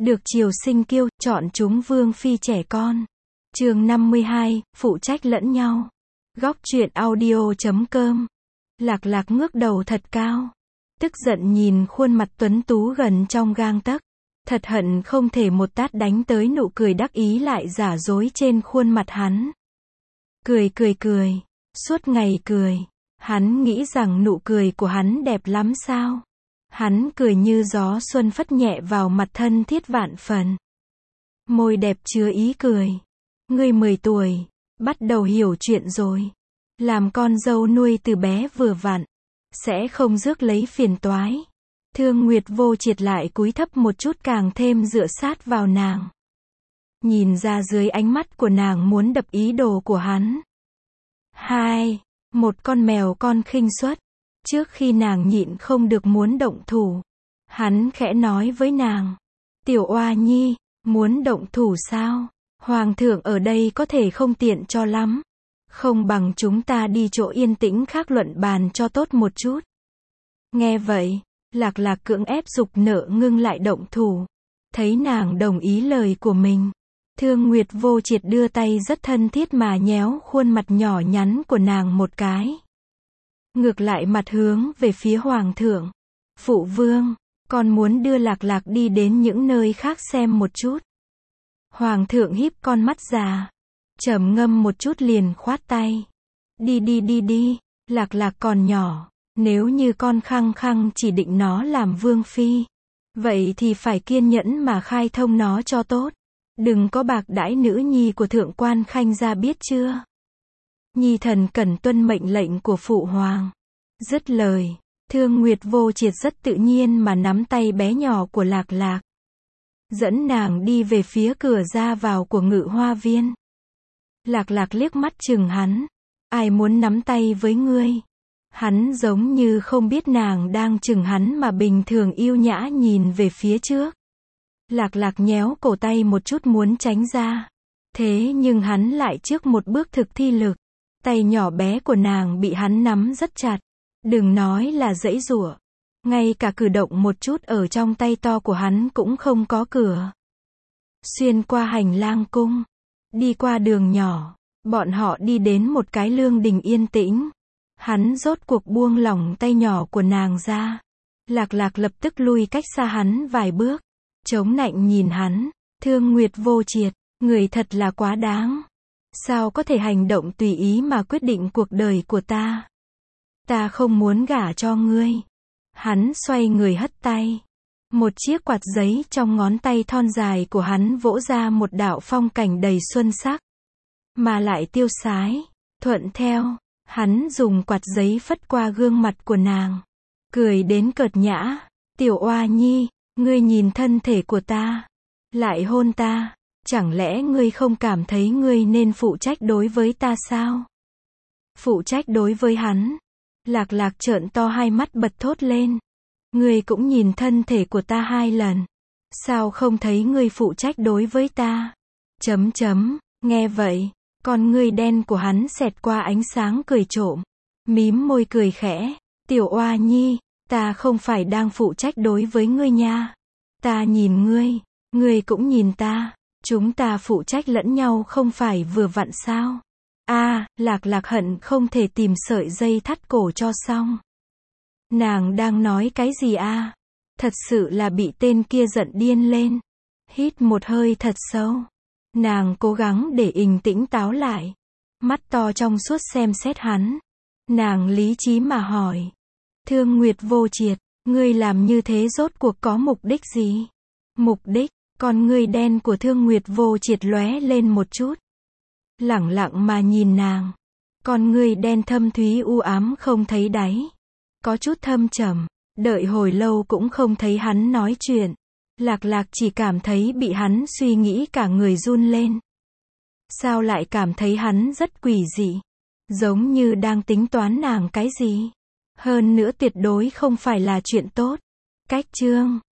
được triều sinh kiêu, chọn chúng vương phi trẻ con. Chương 52, phụ trách lẫn nhau. Góc truyện audio.com. Lạc Lạc ngước đầu thật cao, tức giận nhìn khuôn mặt tuấn tú gần trong gang tấc, thật hận không thể một tát đánh tới nụ cười đắc ý lại giả dối trên khuôn mặt hắn. Cười, suốt ngày cười. Hắn nghĩ rằng nụ cười của hắn đẹp lắm sao? Hắn cười như gió xuân phất nhẹ vào mặt thân thiết vạn phần. Môi đẹp chứa ý cười. Ngươi 10 tuổi, bắt đầu hiểu chuyện rồi. Làm con dâu nuôi từ bé vừa vặn, sẽ không rước lấy phiền toái. Thương Nguyệt Vô Triệt lại cúi thấp một chút càng thêm dựa sát vào nàng. Nhìn ra dưới ánh mắt của nàng muốn đập ý đồ của hắn. Một con mèo con khinh suất. Trước khi nàng nhịn không được muốn động thủ, hắn khẽ nói với nàng. Tiểu oa nhi, muốn động thủ sao? Hoàng thượng ở đây có thể không tiện cho lắm. Không bằng chúng ta đi chỗ yên tĩnh khác luận bàn cho tốt một chút. Nghe vậy, Lạc Lạc cưỡng ép giục nợ ngưng lại động thủ. Thấy nàng đồng ý lời của mình, Thương Nguyệt Vô Triệt đưa tay rất thân thiết mà nhéo khuôn mặt nhỏ nhắn của nàng một cái. Ngược lại mặt hướng về phía Hoàng thượng. Phụ vương, con muốn đưa Lạc Lạc đi đến những nơi khác xem một chút. Hoàng thượng híp con mắt già, trầm ngâm một chút liền khoát tay. Đi, Lạc Lạc còn nhỏ, nếu như con khăng khăng chỉ định nó làm vương phi, vậy thì phải kiên nhẫn mà khai thông nó cho tốt. Đừng có bạc đãi nữ nhi của thượng quan Khanh gia biết chưa? Nhi thần cần tuân mệnh lệnh của phụ hoàng. Dứt lời, Thương Nguyệt Vô Triệt rất tự nhiên mà nắm tay bé nhỏ của Lạc Lạc, dẫn nàng đi về phía cửa ra vào của Ngự Hoa Viên. Lạc Lạc liếc mắt chừng hắn. Ai muốn nắm tay với ngươi? Hắn giống như không biết nàng đang chừng hắn mà bình thường yêu nhã nhìn về phía trước. Lạc Lạc nhéo cổ tay một chút muốn tránh ra. Thế nhưng hắn lại trước một bước thực thi lực. Tay nhỏ bé của nàng bị hắn nắm rất chặt. Đừng nói là giãy giụa. Ngay cả cử động một chút ở trong tay to của hắn cũng không có cửa. Xuyên qua hành lang cung, đi qua đường nhỏ, bọn họ đi đến một cái lương đình yên tĩnh. Hắn rốt cuộc buông lỏng tay nhỏ của nàng ra. Lạc Lạc lập tức lui cách xa hắn vài bước, chống nạnh nhìn hắn. Thương Nguyệt Vô Triệt, người thật là quá đáng. Sao có thể hành động tùy ý mà quyết định cuộc đời của ta? Ta không muốn gả cho ngươi. Hắn xoay người hất tay. Một chiếc quạt giấy trong ngón tay thon dài của hắn vỗ ra một đạo phong cảnh đầy xuân sắc, mà lại tiêu sái. Thuận theo, hắn dùng quạt giấy phất qua gương mặt của nàng, cười đến cợt nhã. Tiểu oa nhi, ngươi nhìn thân thể của ta, lại hôn ta, chẳng lẽ ngươi không cảm thấy ngươi nên phụ trách đối với ta sao? Phụ trách đối với hắn? Lạc Lạc trợn to hai mắt bật thốt lên. Ngươi cũng nhìn thân thể của ta 2 lần. Sao không thấy ngươi phụ trách đối với ta? Nghe vậy, con ngươi đen của hắn xẹt qua ánh sáng cười trộm. Mím môi cười khẽ. Tiểu oa nhi, ta không phải đang phụ trách đối với ngươi nha. Ta nhìn ngươi, ngươi cũng nhìn ta. Chúng ta phụ trách lẫn nhau không phải vừa vặn sao? Lạc Lạc hận không thể tìm sợi dây thắt cổ cho xong. Nàng đang nói cái gì a? Thật sự là bị tên kia giận điên lên. Hít một hơi thật sâu. Nàng cố gắng để tỉnh táo lại. Mắt to trong suốt xem xét hắn. Nàng lý trí mà hỏi. Thương Nguyệt Vô Triệt, ngươi làm như thế rốt cuộc có mục đích gì? Mục đích? Con ngươi đen của Thương Nguyệt Vô Triệt lóe lên một chút. Lẳng lặng mà nhìn nàng. Con ngươi đen thâm thúy u ám không thấy đáy. Có chút thâm trầm. Đợi hồi lâu cũng không thấy hắn nói chuyện. Lạc Lạc chỉ cảm thấy bị hắn suy nghĩ cả người run lên. Sao lại cảm thấy hắn rất quỷ dị? Giống như đang tính toán nàng cái gì? Hơn nữa tuyệt đối không phải là chuyện tốt. Cách chương